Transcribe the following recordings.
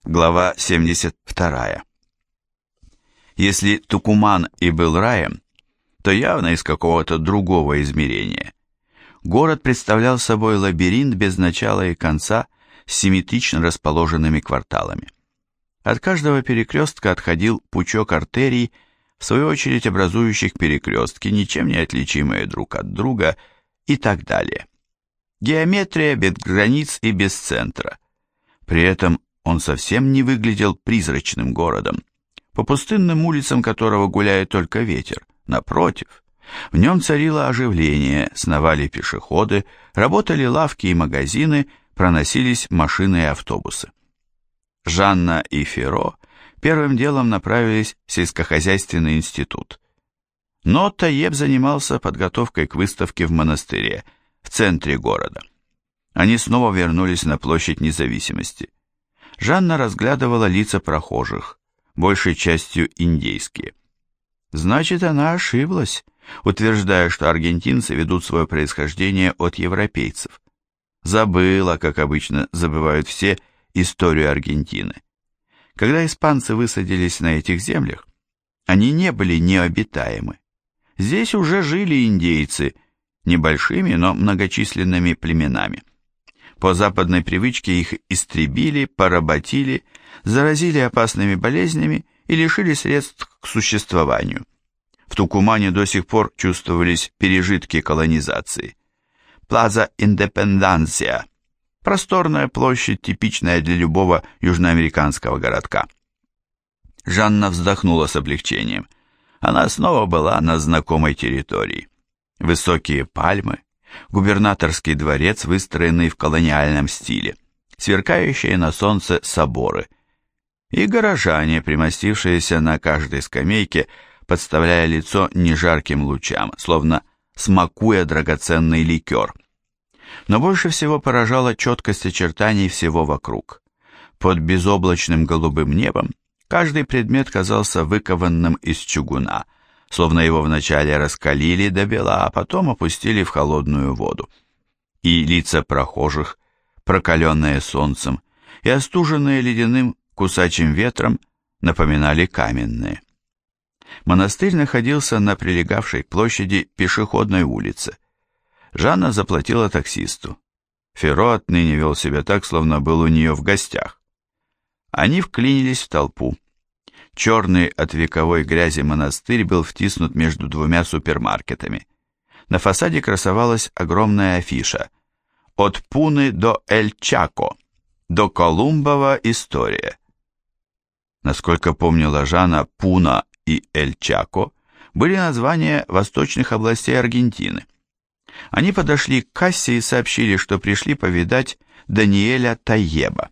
Глава 72. Если Тукуман и был раем, то явно из какого-то другого измерения. Город представлял собой лабиринт без начала и конца с симметрично расположенными кварталами. От каждого перекрестка отходил пучок артерий, в свою очередь образующих перекрестки, ничем не отличимые друг от друга, и так далее. Геометрия без границ и без центра. При этом он совсем не выглядел призрачным городом, по пустынным улицам которого гуляет только ветер. Напротив, в нем царило оживление, сновали пешеходы, работали лавки и магазины, проносились машины и автобусы. Жанна и Феро первым делом направились в сельскохозяйственный институт. Но Тайеб занимался подготовкой к выставке в монастыре, в центре города. Они снова вернулись на площадь Независимости. Жанна разглядывала лица прохожих, большей частью индейские. Значит, она ошиблась, утверждая, что аргентинцы ведут свое происхождение от европейцев. Забыла, как обычно забывают все, историю Аргентины. Когда испанцы высадились на этих землях, они не были необитаемы. Здесь уже жили индейцы, небольшими, но многочисленными племенами. По западной привычке их истребили, поработили, заразили опасными болезнями и лишили средств к существованию. В Тукумане до сих пор чувствовались пережитки колонизации. Плаза Индепендансия – просторная площадь, типичная для любого южноамериканского городка. Жанна вздохнула с облегчением. Она снова была на знакомой территории. Высокие пальмы, губернаторский дворец, выстроенный в колониальном стиле, сверкающие на солнце соборы и горожане, примостившиеся на каждой скамейке, подставляя лицо нежарким лучам, словно смакуя драгоценный ликер. Но больше всего поражала четкость очертаний всего вокруг. Под безоблачным голубым небом каждый предмет казался выкованным из чугуна, словно его вначале раскалили до бела, а потом опустили в холодную воду. И лица прохожих, прокаленные солнцем и остуженные ледяным кусачим ветром, напоминали каменные. Монастырь находился на прилегавшей к площади пешеходной улице. Жанна заплатила таксисту. Феро отныне вел себя так, словно был у нее в гостях. Они вклинились в толпу. Черный от вековой грязи монастырь был втиснут между двумя супермаркетами. На фасаде красовалась огромная афиша «От Пуны до Эль-Чако, до Колумбова история». Насколько помнила Жанна, Пуна и Эль-Чако были названия восточных областей Аргентины. Они подошли к кассе и сообщили, что пришли повидать Даниэля Тайеба.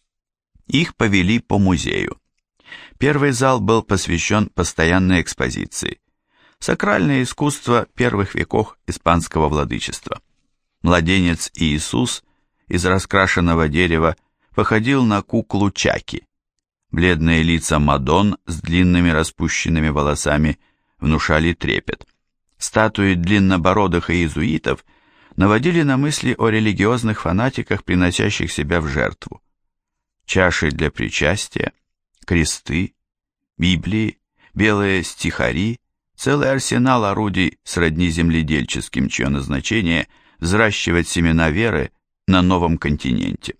Их повели по музею. Первый зал был посвящен постоянной экспозиции. Сакральное искусство первых веков испанского владычества. Младенец Иисус из раскрашенного дерева походил на куклу Чаки. Бледные лица Мадонн с длинными распущенными волосами внушали трепет. Статуи длиннобородых иезуитов наводили на мысли о религиозных фанатиках, приносящих себя в жертву. Чаши для причастия, кресты, Библии, белые стихари, целый арсенал орудий сродни земледельческим, чье назначение – взращивать семена веры на новом континенте.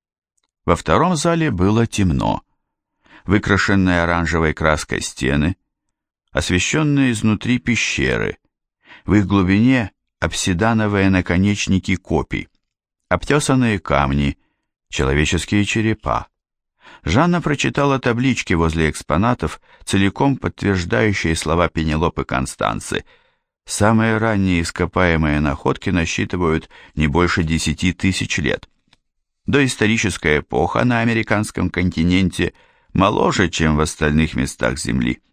Во втором зале было темно. Выкрашенные оранжевой краской стены, освещенные изнутри пещеры, в их глубине обсидановые наконечники копий, обтесанные камни, человеческие черепа. Жанна прочитала таблички возле экспонатов, целиком подтверждающие слова Пенелопы Констанцы. Самые ранние ископаемые находки насчитывают не больше 10 тысяч лет. Доисторическая эпоха на американском континенте моложе, чем в остальных местах Земли.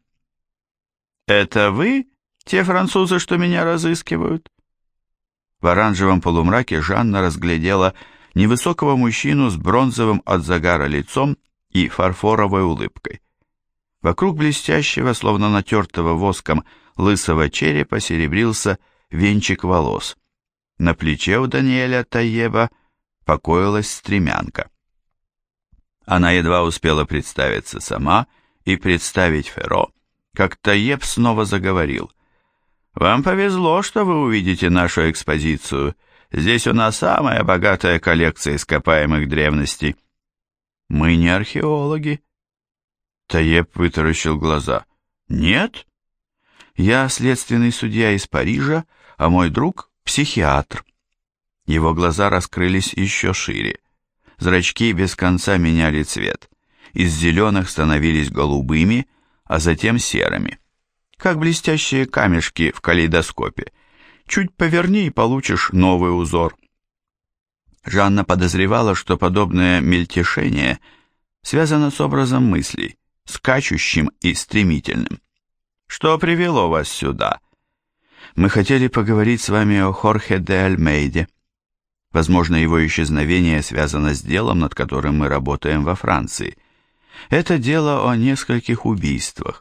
«Это вы, те французы, что меня разыскивают?» В оранжевом полумраке Жанна разглядела невысокого мужчину с бронзовым от загара лицом и фарфоровой улыбкой. Вокруг блестящего, словно натертого воском, лысого черепа серебрился венчик волос. На плече у Даниэля Тайеба покоилась стремянка. Она едва успела представиться сама и представить Ферро, как Тайеб снова заговорил. «Вам повезло, что вы увидите нашу экспозицию. Здесь у нас самая богатая коллекция ископаемых древностей». «Мы не археологи». Тайеб вытаращил глаза. «Нет? Я следственный судья из Парижа, а мой друг – психиатр». Его глаза раскрылись еще шире. Зрачки без конца меняли цвет. Из зеленых становились голубыми, а затем серыми. Как блестящие камешки в калейдоскопе. Чуть поверни и получишь новый узор. Жанна подозревала, что подобное мельтешение связано с образом мыслей, скачущим и стремительным. «Что привело вас сюда?» «Мы хотели поговорить с вами о Хорхе де Альмейде. Возможно, его исчезновение связано с делом, над которым мы работаем во Франции. Это дело о нескольких убийствах».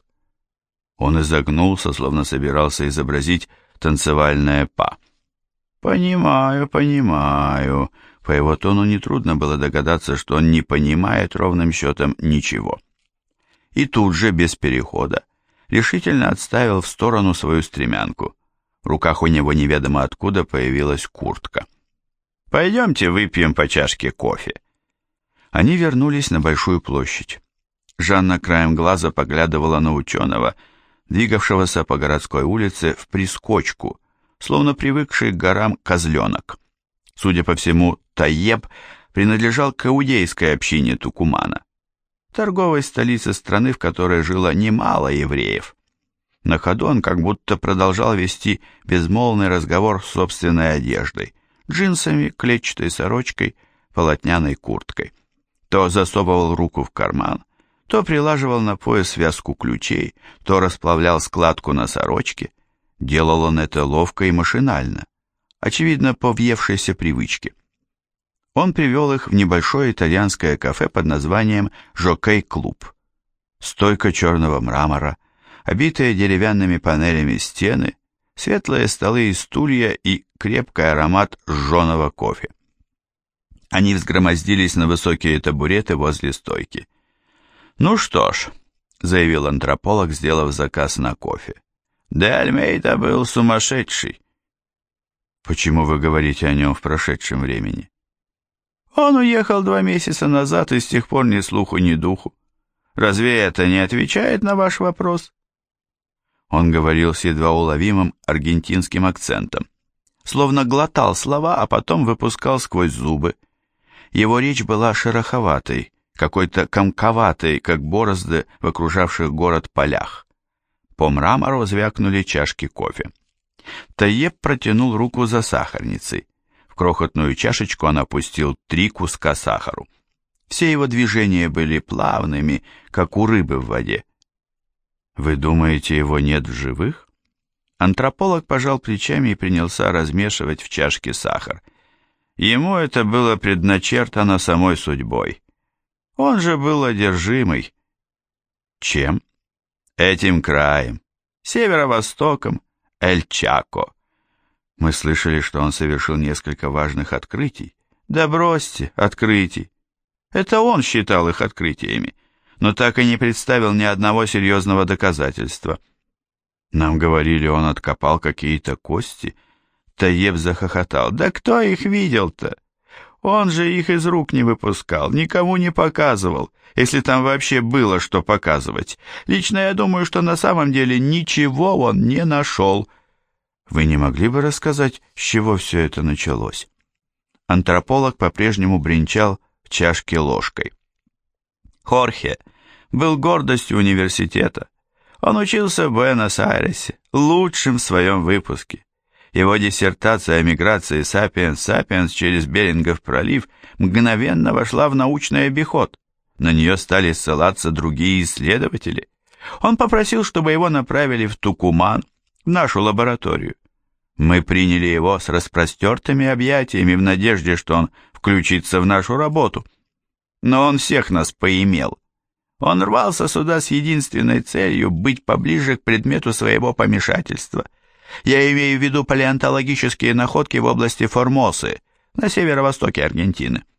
Он изогнулся, словно собирался изобразить танцевальное па. «Понимаю, понимаю». По его тону нетрудно было догадаться, что он не понимает ровным счетом ничего. И тут же, без перехода, решительно отставил в сторону свою стремянку. В руках у него неведомо откуда появилась куртка. «Пойдемте выпьем по чашке кофе». Они вернулись на Большую площадь. Жанна краем глаза поглядывала на ученого, двигавшегося по городской улице в прискочку, словно привыкший к горам козленок. Судя по всему, Тайеб принадлежал к иудейской общине Тукумана, торговой столице страны, в которой жило немало евреев. На ходу он как будто продолжал вести безмолвный разговор с собственной одеждой, джинсами, клетчатой сорочкой, полотняной курткой. То засовывал руку в карман, то прилаживал на пояс связку ключей, то расплавлял складку на сорочке. Делал он это ловко и машинально, очевидно, по въевшейся привычке. Он привел их в небольшое итальянское кафе под названием «Жокей-клуб». Стойка черного мрамора, обитые деревянными панелями стены, светлые столы и стулья и крепкий аромат жженого кофе. Они взгромоздились на высокие табуреты возле стойки. «Ну что ж», — заявил антрополог, сделав заказ на кофе, — «де Альмейда был сумасшедший». «Почему вы говорите о нем в прошедшем времени?» «Он уехал 2 месяца назад, и с тех пор ни слуху, ни духу. Разве это не отвечает на ваш вопрос?» Он говорил с едва уловимым аргентинским акцентом, словно глотал слова, а потом выпускал сквозь зубы. Его речь была шероховатой, какой-то комковатой, как борозды в окружавших город полях. По мрамору звякнули чашки кофе. Тайеб протянул руку за сахарницей. В крохотную чашечку он опустил 3 куска сахару. Все его движения были плавными, как у рыбы в воде. «Вы думаете, его нет в живых?» Антрополог пожал плечами и принялся размешивать в чашке сахар. Ему это было предначертано самой судьбой. Он же был одержимый. Чем? Этим краем, северо-востоком, Эль-Чако. Мы слышали, что он совершил несколько важных открытий. Да бросьте, открытий. Это он считал их открытиями, но так и не представил ни одного серьезного доказательства. Нам говорили, он откопал какие-то кости. Тайеб захохотал. Да кто их видел-то? Он же их из рук не выпускал, никому не показывал, если там вообще было что показывать. Лично я думаю, что на самом деле ничего он не нашел. Вы не могли бы рассказать, с чего все это началось? Антрополог по-прежнему бренчал в чашке ложкой. Хорхе был гордостью университета. Он учился в Буэнос-Айресе, лучшим в своем выпуске. Его диссертация о миграции сапиенс-сапиенс через Берингов пролив мгновенно вошла в научный обиход. На нее стали ссылаться другие исследователи. Он попросил, чтобы его направили в Тукуман, в нашу лабораторию. Мы приняли его с распростертыми объятиями в надежде, что он включится в нашу работу. Но он всех нас поимел. Он рвался сюда с единственной целью быть поближе к предмету своего помешательства. Я имею в виду палеонтологические находки в области Формосы, на северо-востоке Аргентины.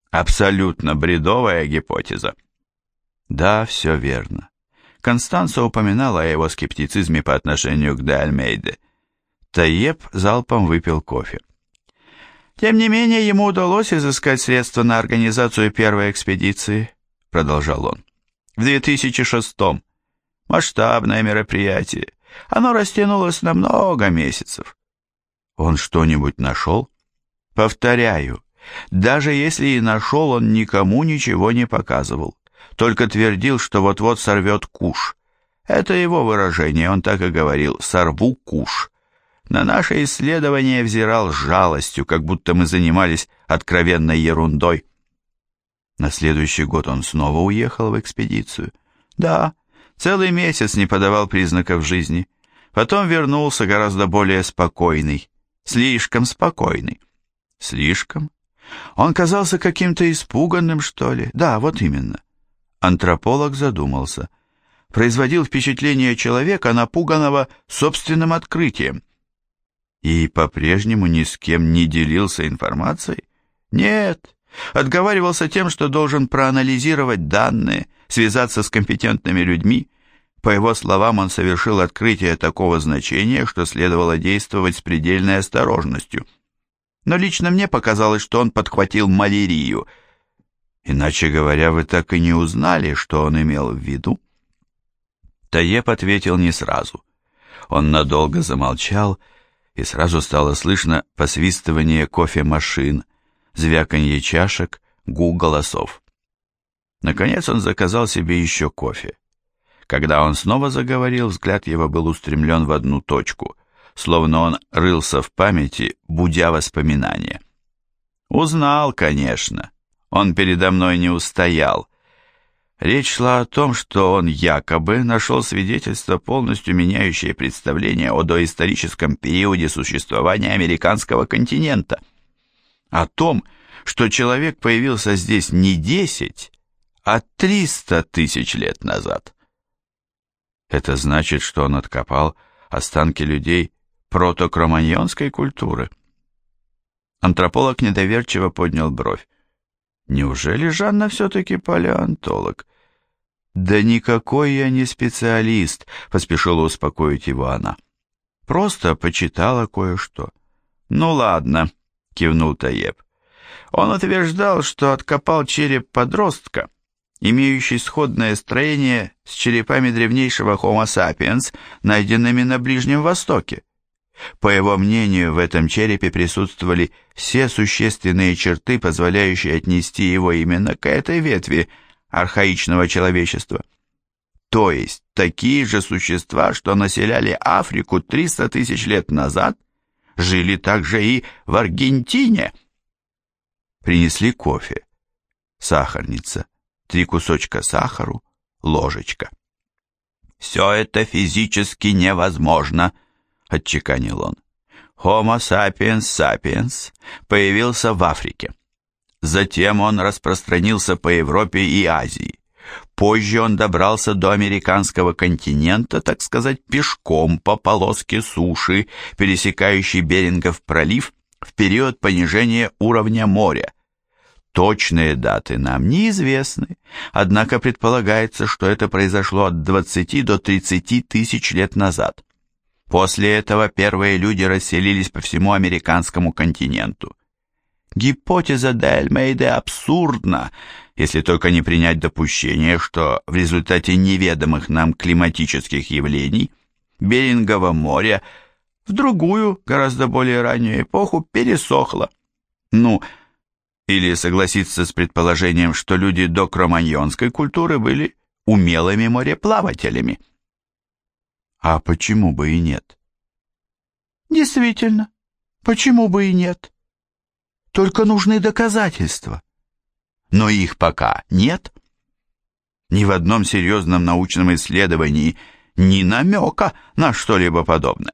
Абсолютно бредовая гипотеза. Да, все верно. Констанца упоминала о его скептицизме по отношению к де Альмейде. Тайеб залпом выпил кофе. Тем не менее, ему удалось изыскать средства на организацию первой экспедиции, продолжал он. В 2006-м. Масштабное мероприятие. Оно растянулось на много месяцев. Он что-нибудь нашел? Повторяю, даже если и нашел, он никому ничего не показывал. Только твердил, что вот-вот сорвет куш. Это его выражение, он так и говорил: «Сорву куш». На наше исследование взирал с жалостью, как будто мы занимались откровенной ерундой. На следующий год он снова уехал в экспедицию. Да, целый месяц не подавал признаков жизни. Потом вернулся гораздо более спокойный. Слишком спокойный. Слишком? Он казался каким-то испуганным, что ли? Да, вот именно. Антрополог задумался. Производил впечатление человека, напуганного собственным открытием. И по-прежнему ни с кем не делился информацией? Нет, отговаривался тем, что должен проанализировать данные, связаться с компетентными людьми. По его словам, он совершил открытие такого значения, что следовало действовать с предельной осторожностью. Но лично мне показалось, что он подхватил малярию. Иначе говоря, вы так и не узнали, что он имел в виду? Тайеб ответил не сразу. Он надолго замолчал, и сразу стало слышно посвистывание кофемашин, звяканье чашек, гул голосов. Наконец он заказал себе еще кофе. Когда он снова заговорил, взгляд его был устремлен в одну точку, словно он рылся в памяти, будя воспоминания. Узнал, конечно. Он передо мной не устоял. Речь шла о том, что он якобы нашел свидетельство, полностью меняющее представление о доисторическом периоде существования американского континента. О том, что человек появился здесь не 10, а 300 тысяч лет назад. Это значит, что он откопал останки людей протокроманьонской культуры. Антрополог недоверчиво поднял бровь. Неужели Жанна все-таки палеонтолог? Да никакой я не специалист, поспешила успокоить его она. Просто почитала кое-что. Ну ладно, кивнул Тайеб. Он утверждал, что откопал череп подростка, имеющий сходное строение с черепами древнейшего Homo sapiens, найденными на Ближнем Востоке. По его мнению, в этом черепе присутствовали все существенные черты, позволяющие отнести его именно к этой ветви архаичного человечества. То есть, такие же существа, что населяли Африку 300 тысяч лет назад, жили также и в Аргентине. Принесли кофе, сахарница, 3 кусочка сахару, ложечка. «Все это физически невозможно», — отчеканил он. Homo sapiens sapiens появился в Африке. Затем он распространился по Европе и Азии. Позже он добрался до американского континента, так сказать, пешком по полоске суши, пересекающей Берингов пролив в период понижения уровня моря. Точные даты нам неизвестны, однако предполагается, что это произошло от 20 до 30 тысяч лет назад. После этого первые люди расселились по всему американскому континенту. Гипотеза де Альмейде абсурдна, если только не принять допущение, что в результате неведомых нам климатических явлений Берингово море в другую, гораздо более раннюю эпоху пересохло. Или согласиться с предположением, что люди до кроманьонской культуры были умелыми мореплавателями. А почему бы и нет? Действительно, почему бы и нет? Только нужны доказательства. Но их пока нет. Ни в одном серьезном научном исследовании ни намека на что-либо подобное.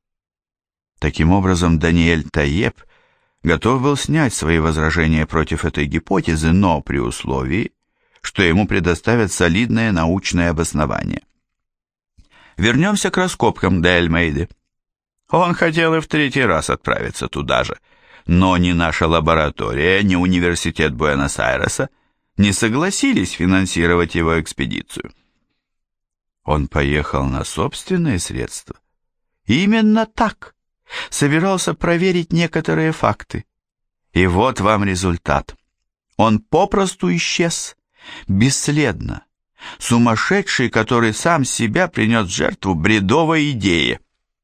Таким образом, Даниэль Тайеб готов был снять свои возражения против этой гипотезы, но при условии, что ему предоставят солидное научное обоснование. Вернемся к раскопкам де Альмейде. Он хотел и в 3-й раз отправиться туда же, Но ни наша лаборатория, ни университет Буэнос-Айреса не согласились финансировать его экспедицию. Он поехал на собственные средства. Именно так. Собирался проверить некоторые факты. И вот вам результат. Он попросту исчез, бесследно. Сумасшедший, который сам себя принес в жертву бредовой идее.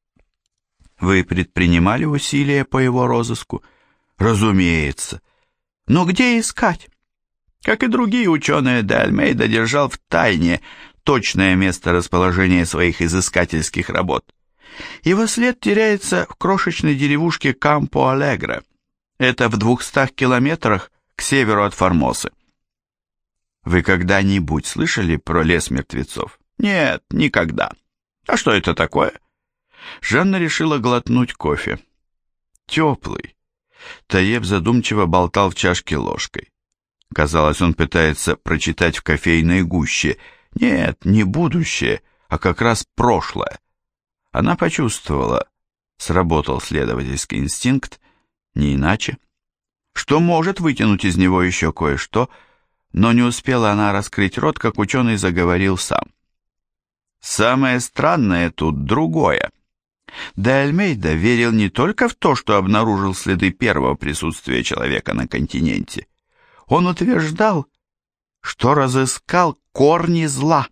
Вы предпринимали усилия по его розыску? Разумеется. Но где искать? Как и другие ученые, де Альмейда держал в тайне точное место расположения своих изыскательских работ. Его след теряется в крошечной деревушке Кампо-Алегре. Это в 200 километрах к северу от Формосы. Вы когда-нибудь слышали про лес мертвецов? Нет, никогда. А что это такое? Жанна решила глотнуть кофе. Теплый. Таеб задумчиво болтал в чашке ложкой. Казалось, он пытается прочитать в кофейной гуще. Нет, не будущее, а как раз прошлое. Она почувствовала, сработал следовательский инстинкт, не иначе, что может вытянуть из него еще кое-что, но не успела она раскрыть рот, как ученый заговорил сам. Самое странное тут другое. Де Альмейда верил не только в то, что обнаружил следы первого присутствия человека на континенте. Он утверждал, что разыскал корни зла.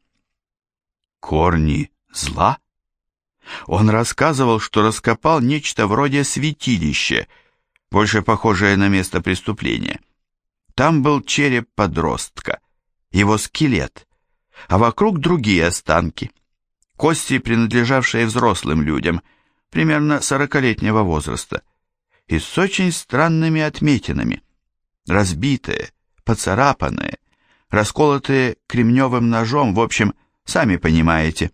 Корни зла? Он рассказывал, что раскопал нечто вроде святилища, больше похожее на место преступления. Там был череп подростка, его скелет, а вокруг другие останки, кости, принадлежавшие взрослым людям, примерно 40-летнего возраста, и с очень странными отметинами, разбитые, поцарапанные, расколотые кремневым ножом, в общем, сами понимаете.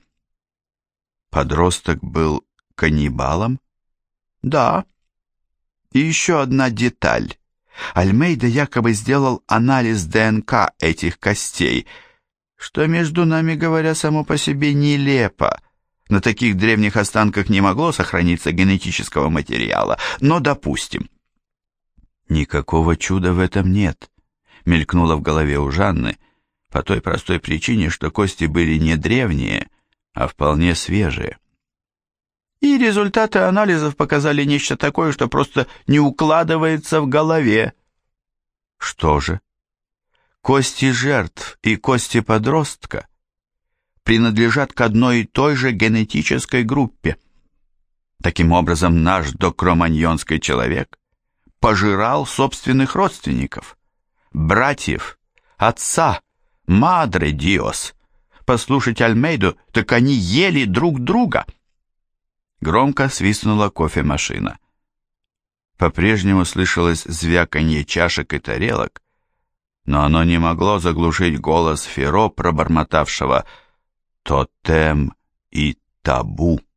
Подросток был каннибалом? Да. И еще одна деталь. Альмейда якобы сделал анализ ДНК этих костей, что, между нами говоря, само по себе нелепо. На таких древних останках не могло сохраниться генетического материала, но допустим. Никакого чуда в этом нет, мелькнуло в голове у Жанны, по той простой причине, что кости были не древние, а вполне свежие. И результаты анализов показали нечто такое, что просто не укладывается в голове. Что же? Кости жертв и кости подростка принадлежат к одной и той же генетической группе. Таким образом, наш докроманьонский человек пожирал собственных родственников, братьев, отца, мадре диос. Послушать Альмейду, так они ели друг друга. Громко свистнула кофемашина. По-прежнему слышалось звяканье чашек и тарелок, но оно не могло заглушить голос Феро, пробормотавшего «Тотем и табу».